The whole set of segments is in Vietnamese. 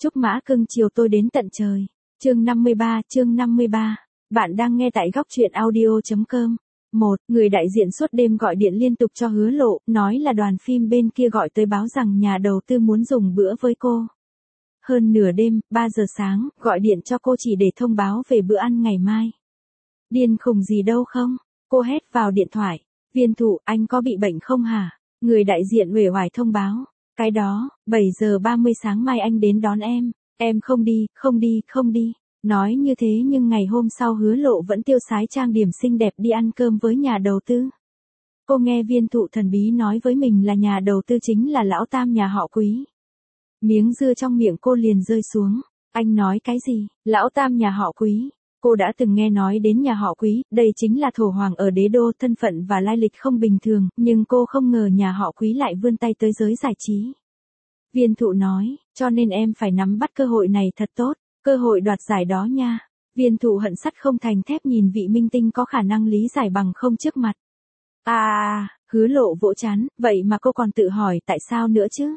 Chúc mã cưng chiều tôi đến tận trời. Chương 53. Bạn đang nghe tại góc truyện audio.com. Người đại diện suốt đêm gọi điện liên tục cho Hứa Lộ, nói là đoàn phim bên kia gọi tới báo rằng nhà đầu tư muốn dùng bữa với cô. Hơn nửa đêm, 3 giờ sáng, gọi điện cho cô chỉ để thông báo về bữa ăn ngày mai. Điên khùng gì đâu không? Cô hét vào điện thoại. Viên Thụ, anh có bị bệnh không hả? Người đại diện uể oải thông báo. Cái đó, 7 giờ 30 sáng mai anh đến đón em. Em không đi. Nói như thế nhưng ngày hôm sau Hứa Lộ vẫn tiêu sái trang điểm xinh đẹp đi ăn cơm với nhà đầu tư. Cô nghe Viên Thụ thần bí nói với mình là nhà đầu tư chính là lão tam nhà họ Quý. Miếng dưa trong miệng cô liền rơi xuống. Anh nói cái gì? Lão tam nhà họ Quý. Cô đã từng nghe nói đến nhà họ Quý, đây chính là thổ hoàng ở đế đô, thân phận và lai lịch không bình thường, nhưng cô không ngờ nhà họ Quý lại vươn tay tới giới giải trí. Viên Thụ nói, cho nên em phải nắm bắt cơ hội này thật tốt, cơ hội đoạt giải đó nha. Viên Thụ hận sắt không thành thép nhìn vị minh tinh có khả năng lý giải bằng không trước mặt. Hứa Lộ vỗ trán, vậy mà cô còn tự hỏi tại sao nữa chứ?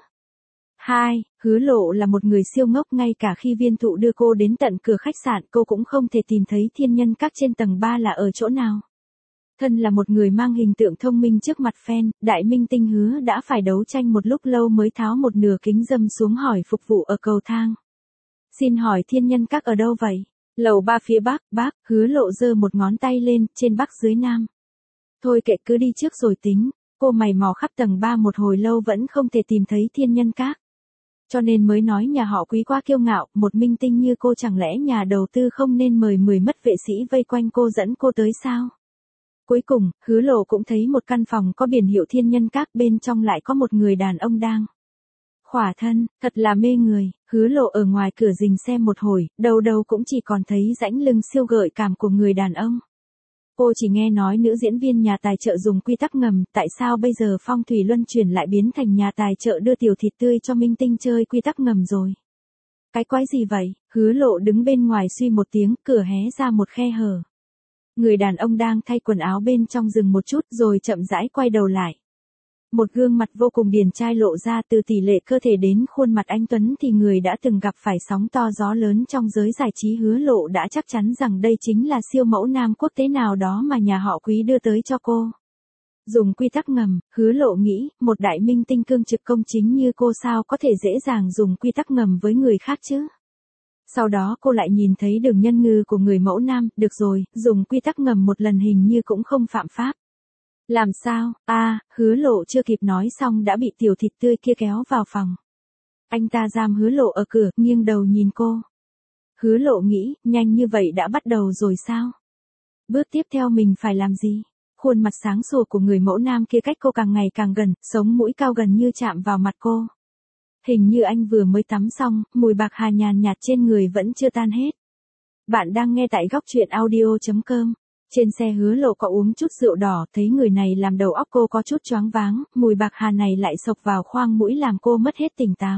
Hứa Lộ là một người siêu ngốc, ngay cả khi Viên Thụ đưa cô đến tận cửa khách sạn cô cũng không thể tìm thấy Thiên Nhân Các trên tầng 3 là ở chỗ nào. Thân là một người mang hình tượng thông minh trước mặt fan, đại minh tinh Hứa đã phải đấu tranh một lúc lâu mới tháo một nửa kính râm xuống hỏi phục vụ ở cầu thang. Xin hỏi Thiên Nhân Các ở đâu vậy? Lầu 3 phía bắc, Hứa Lộ giơ một ngón tay lên, trên bắc dưới nam. Thôi kệ, cứ đi trước rồi tính. Cô mày mò khắp tầng 3 một hồi lâu vẫn không thể tìm thấy Thiên Nhân Các. Cho nên mới nói nhà họ Quý quá kiêu ngạo, một minh tinh như cô chẳng lẽ nhà đầu tư không nên mời 10 mất vệ sĩ vây quanh cô dẫn cô tới sao? Cuối cùng, Hứa Lộ cũng thấy một căn phòng có biển hiệu Thiên Nhân Các, bên trong lại có một người đàn ông đang khỏa thân, thật là mê người. Hứa Lộ ở ngoài cửa rình xem một hồi, đâu cũng chỉ còn thấy rãnh lưng siêu gợi cảm của người đàn ông. Cô chỉ nghe nói nữ diễn viên nhà tài trợ dùng quy tắc ngầm, tại sao bây giờ phong thủy luân chuyển lại biến thành nhà tài trợ đưa tiểu thịt tươi cho minh tinh chơi quy tắc ngầm rồi? Cái quái gì vậy? Hứa Lộ đứng bên ngoài suy một tiếng, cửa hé ra một khe hở. Người đàn ông đang thay quần áo bên trong dừng một chút rồi chậm rãi quay đầu lại. Một gương mặt vô cùng điển trai lộ ra, từ tỷ lệ cơ thể đến khuôn mặt anh tuấn thì người đã từng gặp phải sóng to gió lớn trong giới giải trí Hứa Lộ đã chắc chắn rằng đây chính là siêu mẫu nam quốc tế nào đó mà nhà họ Quý đưa tới cho cô. Dùng quy tắc ngầm, Hứa Lộ nghĩ, một đại minh tinh cương trực công chính như cô sao có thể dễ dàng dùng quy tắc ngầm với người khác chứ? Sau đó cô lại nhìn thấy đường nhân ngư của người mẫu nam, được rồi, dùng quy tắc ngầm một lần hình như cũng không phạm pháp. Làm sao? Hứa Lộ chưa kịp nói xong đã bị tiểu thịt tươi kia kéo vào phòng. Anh ta giam Hứa Lộ ở cửa, nghiêng đầu nhìn cô. Hứa Lộ nghĩ, nhanh như vậy đã bắt đầu rồi sao? Bước tiếp theo mình phải làm gì? Khuôn mặt sáng sủa của người mẫu nam kia cách cô càng ngày càng gần, sống mũi cao gần như chạm vào mặt cô. Hình như anh vừa mới tắm xong, mùi bạc hà nhàn nhạt trên người vẫn chưa tan hết. Bạn đang nghe tại góc truyện audio.com. Trên xe Hứa Lộ có uống chút rượu đỏ, thấy người này làm đầu óc cô có chút choáng váng, mùi bạc hà này lại xộc vào khoang mũi làm cô mất hết tỉnh táo.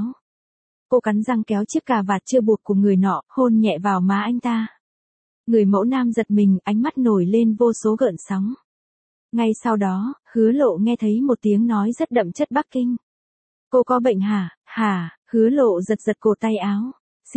Cô cắn răng kéo chiếc cà vạt chưa buộc của người nọ, hôn nhẹ vào má anh ta. Người mẫu nam giật mình, ánh mắt nổi lên vô số gợn sóng. Ngay sau đó, Hứa Lộ nghe thấy một tiếng nói rất đậm chất Bắc Kinh. Cô có bệnh hả? Hứa Lộ giật cổ tay áo.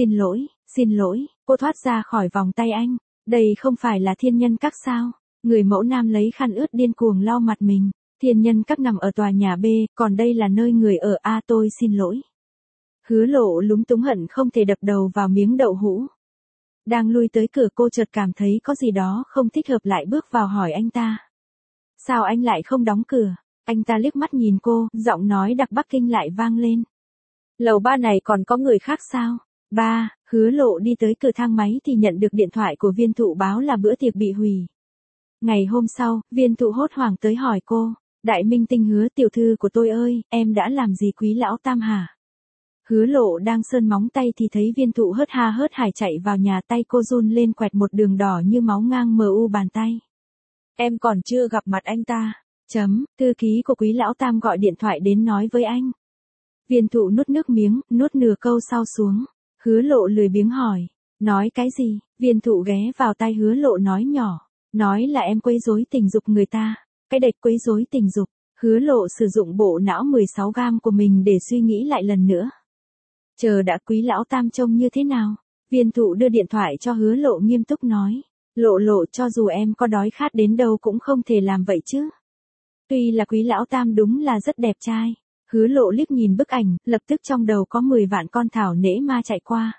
Xin lỗi, cô thoát ra khỏi vòng tay anh. Đây không phải là Thiên Nhân Các sao? Người mẫu nam lấy khăn ướt điên cuồng lau mặt mình. Thiên Nhân Các nằm ở tòa nhà B, còn đây là nơi người ở A, tôi xin lỗi. Hứa Lộ lúng túng hận không thể đập đầu vào miếng đậu hũ. Đang lui tới cửa cô chợt cảm thấy có gì đó không thích hợp lại bước vào hỏi anh ta. Sao anh lại không đóng cửa? Anh ta liếc mắt nhìn cô, giọng nói đặc Bắc Kinh lại vang lên. Lầu 3 này còn có người khác sao? Hứa Lộ đi tới cửa thang máy thì nhận được điện thoại của Viên Thụ báo là bữa tiệc bị hủy. Ngày hôm sau, Viên Thụ hốt hoảng tới hỏi cô, đại minh tinh Hứa tiểu thư của tôi ơi, em đã làm gì Quý lão tam hả? Hứa Lộ đang sơn móng tay thì thấy Viên Thụ hớt hải chạy vào nhà, tay cô run lên quẹt một đường đỏ như máu ngang mu bàn tay. Em còn chưa gặp mặt anh ta. Thư ký của Quý lão tam gọi điện thoại đến nói với anh. Viên Thụ nuốt nước miếng, nuốt nửa câu sau xuống. Hứa Lộ lười biếng hỏi. Nói cái gì? Viên Thụ ghé vào tai Hứa Lộ nói nhỏ. Nói là em quấy rối tình dục người ta. Cái đệt quấy rối tình dục. Hứa Lộ sử dụng bộ não 16 gam của mình để suy nghĩ lại lần nữa. Chờ đã, Quý lão tam trông như thế nào? Viên thụ đưa điện thoại cho Hứa Lộ nghiêm túc nói. Lộ lộ, cho dù em có đói khát đến đâu cũng không thể làm vậy chứ. Tuy là Quý lão tam đúng là rất đẹp trai. Hứa Lộ liếc nhìn bức ảnh, lập tức trong đầu có 10 vạn con thảo nễ ma chạy qua.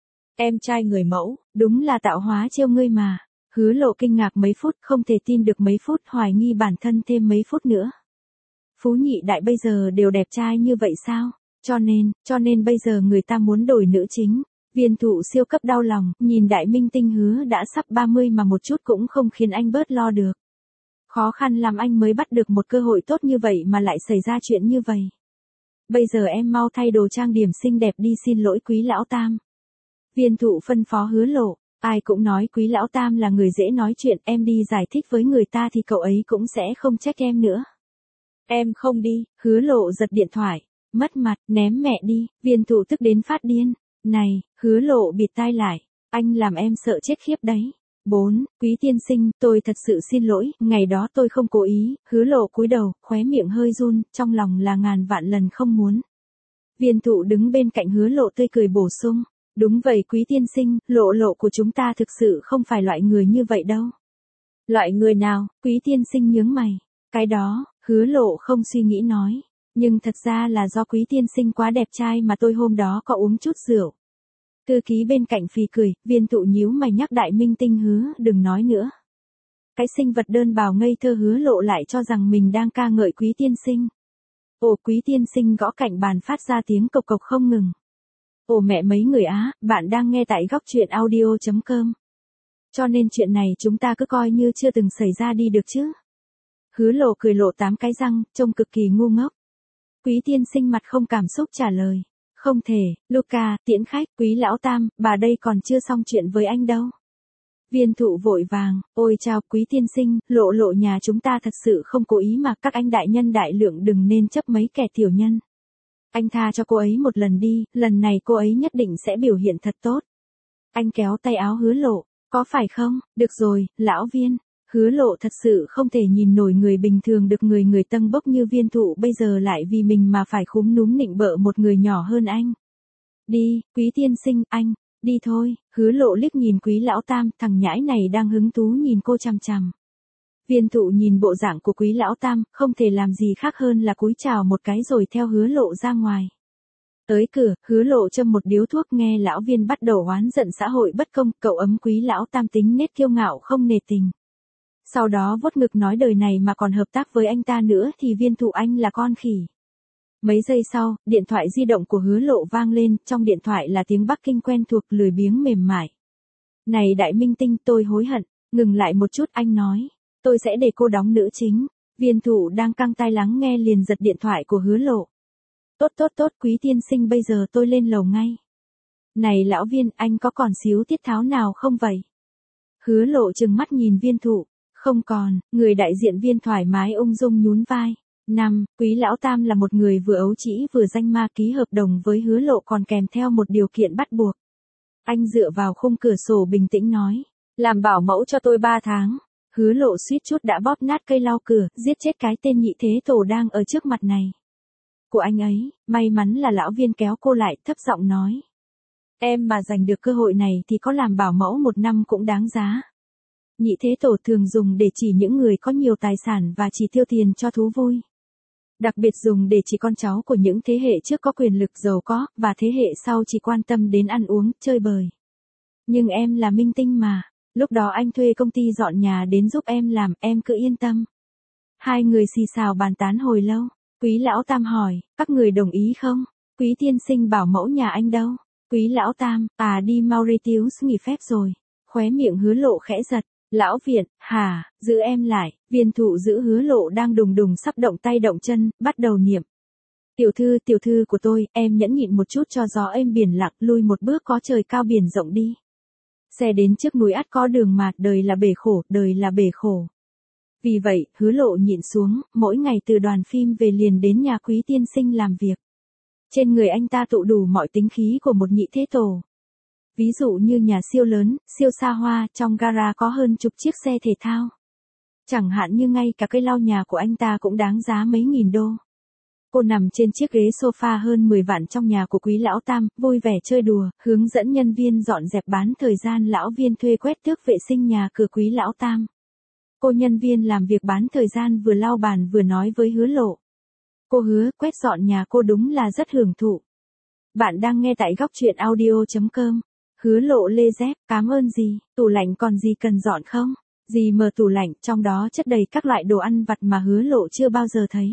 Em trai người mẫu, đúng là tạo hóa trêu ngươi mà. Hứa Lộ kinh ngạc mấy phút, không thể tin được mấy phút, hoài nghi bản thân thêm mấy phút nữa. Phú nhị đại bây giờ đều đẹp trai như vậy sao? Cho nên bây giờ người ta muốn đổi nữ chính. Viên thụ siêu cấp đau lòng, nhìn đại minh tinh Hứa đã sắp 30 mà một chút cũng không khiến anh bớt lo được. Khó khăn làm anh mới bắt được một cơ hội tốt như vậy mà lại xảy ra chuyện như vậy. Bây giờ em mau thay đồ trang điểm xinh đẹp đi xin lỗi Quý lão tam. Viên thụ phân phó Hứa Lộ, ai cũng nói Quý lão tam là người dễ nói chuyện, em đi giải thích với người ta thì cậu ấy cũng sẽ không trách em nữa. Em không đi, Hứa Lộ giật điện thoại, mất mặt, ném mẹ đi, viên thụ tức đến phát điên. Này, Hứa Lộ bịt tai lại, anh làm em sợ chết khiếp đấy. 4. Quý tiên sinh, tôi thật sự xin lỗi, ngày đó tôi không cố ý. Hứa Lộ cúi đầu, khóe miệng hơi run, trong lòng là ngàn vạn lần không muốn. Viên thụ đứng bên cạnh Hứa Lộ tươi cười bổ sung. Đúng vậy Quý tiên sinh, Lộ lộ của chúng ta thực sự không phải loại người như vậy đâu. Loại người nào? Quý tiên sinh nhướng mày. Cái đó, Hứa Lộ không suy nghĩ nói. Nhưng thật ra là do Quý tiên sinh quá đẹp trai mà tôi hôm đó có uống chút rượu. Thư ký bên cạnh phì cười, viên thụ nhíu mày nhắc đại minh tinh Hứa đừng nói nữa. Cái sinh vật đơn bào ngây thơ Hứa Lộ lại cho rằng mình đang ca ngợi Quý tiên sinh. Ồ, Quý tiên sinh gõ cạnh bàn phát ra tiếng cộc cộc không ngừng. Ồ mẹ mấy người á, bạn đang nghe tại góc truyện audio.com. Cho nên chuyện này chúng ta cứ coi như chưa từng xảy ra đi được chứ. Hứa Lộ cười lộ 8 cái răng, trông cực kỳ ngu ngốc. Quý tiên sinh mặt không cảm xúc trả lời. Không thể, Luca, tiễn khách, Quý lão tam, bà đây còn chưa xong chuyện với anh đâu. Viên thụ vội vàng, ôi chào Quý tiên sinh, Lộ lộ nhà chúng ta thật sự không cố ý mà các anh đại nhân đại lượng đừng nên chấp mấy kẻ tiểu nhân. Anh tha cho cô ấy một lần đi, lần này cô ấy nhất định sẽ biểu hiện thật tốt. Anh kéo tay áo Hứa Lộ, có phải không? Được rồi, lão viên. Hứa Lộ thật sự không thể nhìn nổi người bình thường được người tâng bốc như viên thụ bây giờ lại vì mình mà phải khúm núm nịnh bợ một người nhỏ hơn anh. Đi, Quý tiên sinh, anh, đi thôi. Hứa Lộ liếc nhìn Quý lão tam, thằng nhãi này đang hứng thú nhìn cô chằm chằm. Viên thụ nhìn bộ dạng của Quý lão tam, không thể làm gì khác hơn là cúi chào một cái rồi theo Hứa Lộ ra ngoài. Tới cửa, Hứa Lộ châm một điếu thuốc nghe lão viên bắt đầu oán giận xã hội bất công, cậu ấm Quý lão tam tính nết kiêu ngạo không nề tình. Sau đó vuốt ngực nói đời này mà còn hợp tác với anh ta nữa thì viên thụ anh là con khỉ. Mấy giây sau, điện thoại di động của Hứa Lộ vang lên, trong điện thoại là tiếng Bắc Kinh quen thuộc lười biếng mềm mại. Này đại minh tinh, tôi hối hận, ngừng lại một chút anh nói. Tôi sẽ để cô đóng nữ chính. Viên thụ đang căng tai lắng nghe liền giật điện thoại của Hứa Lộ. Tốt, Quý tiên sinh bây giờ tôi lên lầu ngay. Này lão viên, anh có còn xíu tiết tháo nào không vậy? Hứa Lộ trừng mắt nhìn viên thụ. Không còn, người đại diện viên thoải mái ung dung nhún vai. 5. Quý lão tam là một người vừa ấu trĩ vừa danh ma, ký hợp đồng với Hứa Lộ còn kèm theo một điều kiện bắt buộc. Anh dựa vào khung cửa sổ bình tĩnh nói. Làm bảo mẫu cho tôi 3 tháng. Hứa Lộ suýt chút đã bóp nát cây lau cửa, giết chết cái tên nhị thế tổ đang ở trước mặt này. Của anh ấy, may mắn là lão viên kéo cô lại, thấp giọng nói. Em mà giành được cơ hội này thì có làm bảo mẫu 1 năm cũng đáng giá. Nhị thế tổ thường dùng để chỉ những người có nhiều tài sản và chỉ tiêu tiền cho thú vui. Đặc biệt dùng để chỉ con cháu của những thế hệ trước có quyền lực giàu có, và thế hệ sau chỉ quan tâm đến ăn uống, chơi bời. Nhưng em là minh tinh mà, lúc đó anh thuê công ty dọn nhà đến giúp em làm, em cứ yên tâm. Hai người xì xào bàn tán hồi lâu, Quý lão tam hỏi, các người đồng ý không? Quý tiên sinh bảo mẫu nhà anh đâu? Quý lão tam, đi Mauritius nghỉ phép rồi. Khóe miệng Hứa Lộ khẽ giật. Lão viện, hả, giữ em lại. Viên thụ giữ Hứa Lộ đang đùng đùng sắp động tay động chân, bắt đầu niệm. Tiểu thư của tôi, em nhẫn nhịn một chút cho gió êm biển lặng, lui một bước có trời cao biển rộng đi. Xe đến trước núi ắt có đường mạt, đời là bể khổ. Vì vậy, Hứa Lộ nhịn xuống, mỗi ngày từ đoàn phim về liền đến nhà Quý tiên sinh làm việc. Trên người anh ta tụ đủ mọi tính khí của một nhị thế tổ. Ví dụ như nhà siêu lớn, siêu xa hoa, trong gara có hơn chục chiếc xe thể thao. Chẳng hạn như ngay cả cây lau nhà của anh ta cũng đáng giá mấy nghìn đô. Cô nằm trên chiếc ghế sofa hơn 10 vạn trong nhà của Quý Lão Tam, vui vẻ chơi đùa, hướng dẫn nhân viên dọn dẹp bán thời gian lão viên thuê quét tước vệ sinh nhà cửa Quý Lão Tam. Cô nhân viên làm việc bán thời gian vừa lau bàn vừa nói với Hứa Lộ. Cô hứa quét dọn nhà cô đúng là rất hưởng thụ. Bạn đang nghe tại góc truyện audio.com. Hứa Lộ lê dép, cảm ơn gì, tủ lạnh còn gì cần dọn không? Dì mở tủ lạnh, trong đó chất đầy các loại đồ ăn vặt mà Hứa Lộ chưa bao giờ thấy.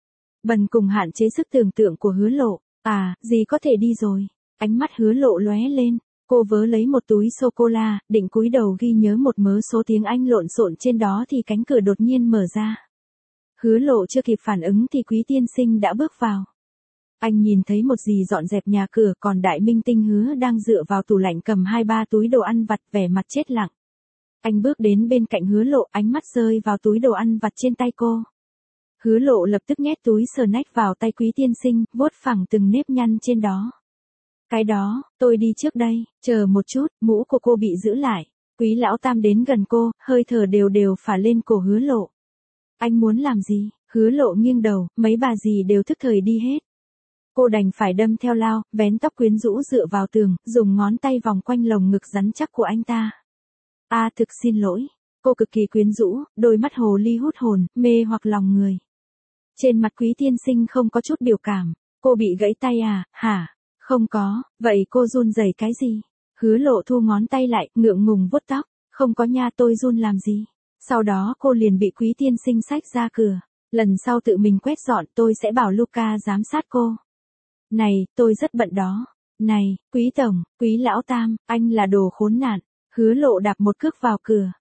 Bần cùng hạn chế sức tưởng tượng của Hứa Lộ. À, dì có thể đi rồi. Ánh mắt Hứa Lộ lóe lên. Cô vớ lấy một túi sô-cô-la, định cúi đầu ghi nhớ một mớ số tiếng Anh lộn xộn trên đó thì cánh cửa đột nhiên mở ra. Hứa Lộ chưa kịp phản ứng thì Quý tiên sinh đã bước vào. Anh nhìn thấy một dì dọn dẹp nhà cửa, còn đại minh tinh Hứa đang dựa vào tủ lạnh cầm 2-3 túi đồ ăn vặt, vẻ mặt chết lặng. Anh bước đến bên cạnh Hứa Lộ, ánh mắt rơi vào túi đồ ăn vặt trên tay cô. Hứa Lộ lập tức nhét túi snack vào tay Quý tiên sinh, vuốt phẳng từng nếp nhăn trên đó. Cái đó, tôi đi trước đây, chờ một chút, mũ của cô bị giữ lại. Quý Lão Tam đến gần cô, hơi thở đều đều phả lên cổ Hứa Lộ. Anh muốn làm gì? Hứa Lộ nghiêng đầu, mấy bà dì đều thức thời đi hết. Cô đành phải đâm theo lao, vén tóc quyến rũ dựa vào tường, dùng ngón tay vòng quanh lồng ngực rắn chắc của anh ta. Thực xin lỗi. Cô cực kỳ quyến rũ, đôi mắt hồ ly hút hồn, mê hoặc lòng người. Trên mặt Quý tiên sinh không có chút biểu cảm. Cô bị gãy tay à, hả? Không có, vậy cô run rẩy cái gì? Hứa Lộ thu ngón tay lại, ngượng ngùng vuốt tóc. Không có nha, tôi run làm gì? Sau đó cô liền bị Quý tiên sinh xách ra cửa. Lần sau tự mình quét dọn, tôi sẽ bảo Luca giám sát cô. Này, tôi rất bận đó. Này, Quý tổng, Quý Lão Tam, anh là đồ khốn nạn. Hứa Lộ đạp một cước vào cửa.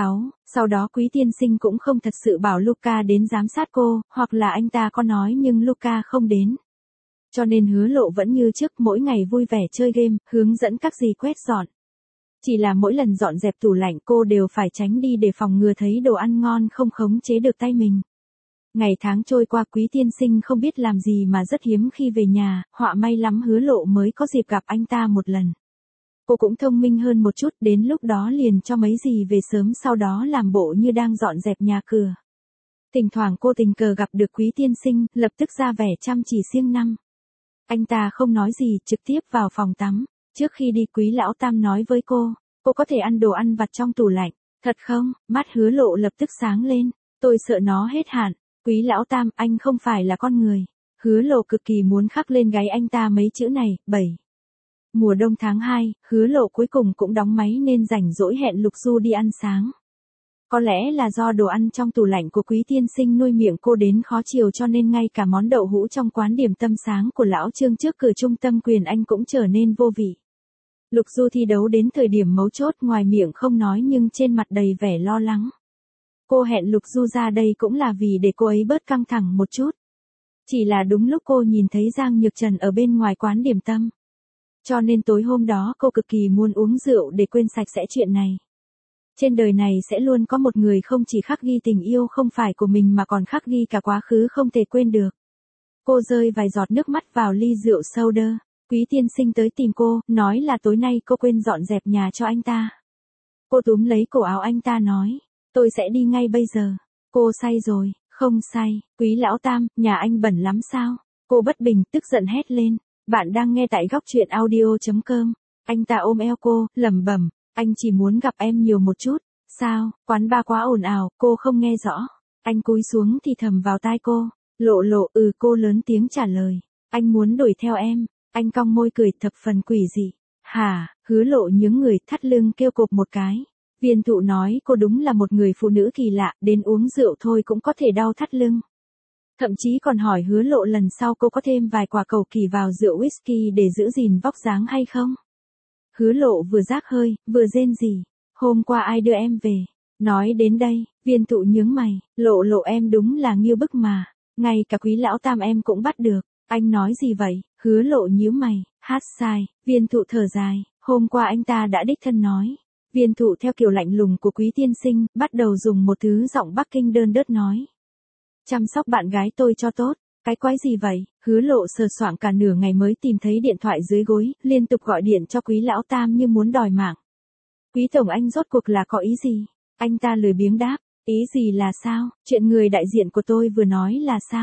Sau đó Quý tiên sinh cũng không thật sự bảo Luca đến giám sát cô, hoặc là anh ta có nói nhưng Luca không đến. Cho nên Hứa Lộ vẫn như trước, mỗi ngày vui vẻ chơi game, hướng dẫn các dì quét dọn. Chỉ là mỗi lần dọn dẹp tủ lạnh cô đều phải tránh đi để phòng ngừa thấy đồ ăn ngon không khống chế được tay mình. Ngày tháng trôi qua, Quý tiên sinh không biết làm gì mà rất hiếm khi về nhà, họa may lắm Hứa Lộ mới có dịp gặp anh ta một lần. Cô cũng thông minh hơn một chút, đến lúc đó liền cho mấy dì về sớm, sau đó làm bộ như đang dọn dẹp nhà cửa. Thỉnh thoảng cô tình cờ gặp được Quý tiên sinh, lập tức ra vẻ chăm chỉ siêng năng. Anh ta không nói gì, trực tiếp vào phòng tắm. Trước khi đi Quý Lão Tam nói với cô có thể ăn đồ ăn vặt trong tủ lạnh. Thật không? Mắt Hứa Lộ lập tức sáng lên. Tôi sợ nó hết hạn. Quý Lão Tam, anh không phải là con người. Hứa Lộ cực kỳ muốn khắc lên gáy anh ta mấy chữ này. 7. Mùa đông tháng 2, Hứa Lộ cuối cùng cũng đóng máy nên rảnh rỗi hẹn Lục Du đi ăn sáng. Có lẽ là do đồ ăn trong tủ lạnh của Quý tiên sinh nuôi miệng cô đến khó chịu, cho nên ngay cả món đậu hũ trong quán điểm tâm sáng của lão Trương trước cửa trung tâm Quyền Anh cũng trở nên vô vị. Lục Du thi đấu đến thời điểm mấu chốt, ngoài miệng không nói nhưng trên mặt đầy vẻ lo lắng. Cô hẹn Lục Du ra đây cũng là vì để cô ấy bớt căng thẳng một chút. Chỉ là đúng lúc cô nhìn thấy Giang Nhược Trần ở bên ngoài quán điểm tâm. Cho nên tối hôm đó cô cực kỳ muốn uống rượu để quên sạch sẽ chuyện này. Trên đời này sẽ luôn có một người không chỉ khắc ghi tình yêu không phải của mình mà còn khắc ghi cả quá khứ không thể quên được. Cô rơi vài giọt nước mắt vào ly rượu soda. Quý tiên sinh tới tìm cô, nói là tối nay cô quên dọn dẹp nhà cho anh ta. Cô túm lấy cổ áo anh ta nói, tôi sẽ đi ngay bây giờ. Cô say rồi, không say. Quý Lão Tam, nhà anh bẩn lắm sao? Cô bất bình, tức giận hét lên. Bạn đang nghe tại góc truyện audio.com. Anh ta ôm eo cô, lẩm bẩm, anh chỉ muốn gặp em nhiều một chút. Sao, quán bar quá ồn ào, cô không nghe rõ. Anh cúi xuống thì thầm vào tai cô. Lộ Lộ, cô lớn tiếng trả lời. Anh muốn đuổi theo em. Anh cong môi cười thập phần quỷ dị. Hả? Hứa Lộ nhướng người, thắt lưng kêu cộp một cái. Viên Thụ nói cô đúng là một người phụ nữ kỳ lạ, đến uống rượu thôi cũng có thể đau thắt lưng. Thậm chí còn hỏi Hứa Lộ lần sau cô có thêm vài quả cầu kỳ vào rượu whisky để giữ gìn vóc dáng hay không. Hứa Lộ vừa rác hơi, vừa rên rỉ. Hôm qua ai đưa em về? Nói đến đây, Viên Thụ nhướng mày. Lộ Lộ em đúng là nghiêu bức mà. Ngay cả Quý Lão Tam em cũng bắt được. Anh nói gì vậy? Hứa Lộ nhíu mày. Hát sai. Viên Thụ thở dài. Hôm qua anh ta đã đích thân nói. Viên Thụ theo kiểu lạnh lùng của Quý tiên sinh, bắt đầu dùng một thứ giọng Bắc Kinh đơn đớt nói. Chăm sóc bạn gái tôi cho tốt. Cái quái gì vậy? Hứa Lộ sờ soạng cả nửa ngày mới tìm thấy điện thoại dưới gối, liên tục gọi điện cho Quý Lão Tam như muốn đòi mạng. Quý tổng, anh rốt cuộc là có ý gì? Anh ta lười biếng đáp. Ý gì là sao? Chuyện người đại diện của tôi vừa nói là sao?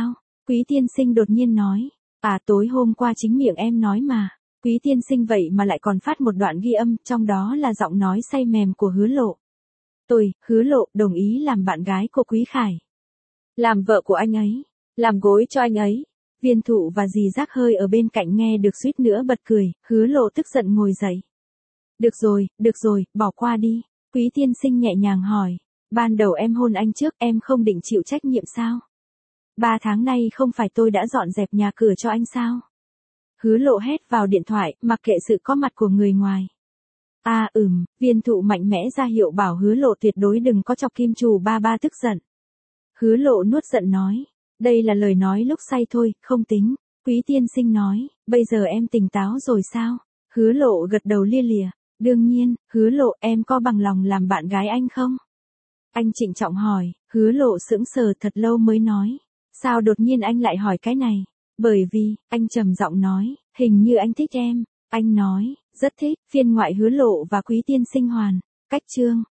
Quý tiên sinh đột nhiên nói. À, tối hôm qua chính miệng em nói mà. Quý tiên sinh vậy mà lại còn phát một đoạn ghi âm, trong đó là giọng nói say mềm của Hứa Lộ. Tôi, Hứa Lộ, đồng ý làm bạn gái của Quý Khải. Làm vợ của anh ấy. Làm gối cho anh ấy. Viên Thụ và dì Giác Hơi ở bên cạnh nghe được suýt nữa bật cười, Hứa Lộ tức giận ngồi dậy. Được rồi, bỏ qua đi. Quý tiên sinh nhẹ nhàng hỏi. Ban đầu em hôn anh trước, em không định chịu trách nhiệm sao? 3 tháng nay không phải tôi đã dọn dẹp nhà cửa cho anh sao? Hứa Lộ hét vào điện thoại, mặc kệ sự có mặt của người ngoài. Viên Thụ mạnh mẽ ra hiệu bảo Hứa Lộ tuyệt đối đừng có chọc Kim Trù ba tức giận. Hứa Lộ nuốt giận nói. Đây là lời nói lúc say thôi, không tính. Quý tiên sinh nói, bây giờ em tỉnh táo rồi sao? Hứa Lộ gật đầu lia lịa. Đương nhiên, Hứa Lộ, em có bằng lòng làm bạn gái anh không? Anh trịnh trọng hỏi. Hứa Lộ sững sờ thật lâu mới nói. Sao đột nhiên anh lại hỏi cái này? Bởi vì, anh trầm giọng nói, hình như anh thích em. Anh nói, rất thích. Phiên ngoại Hứa Lộ và Quý tiên sinh hoàn. Cách chương.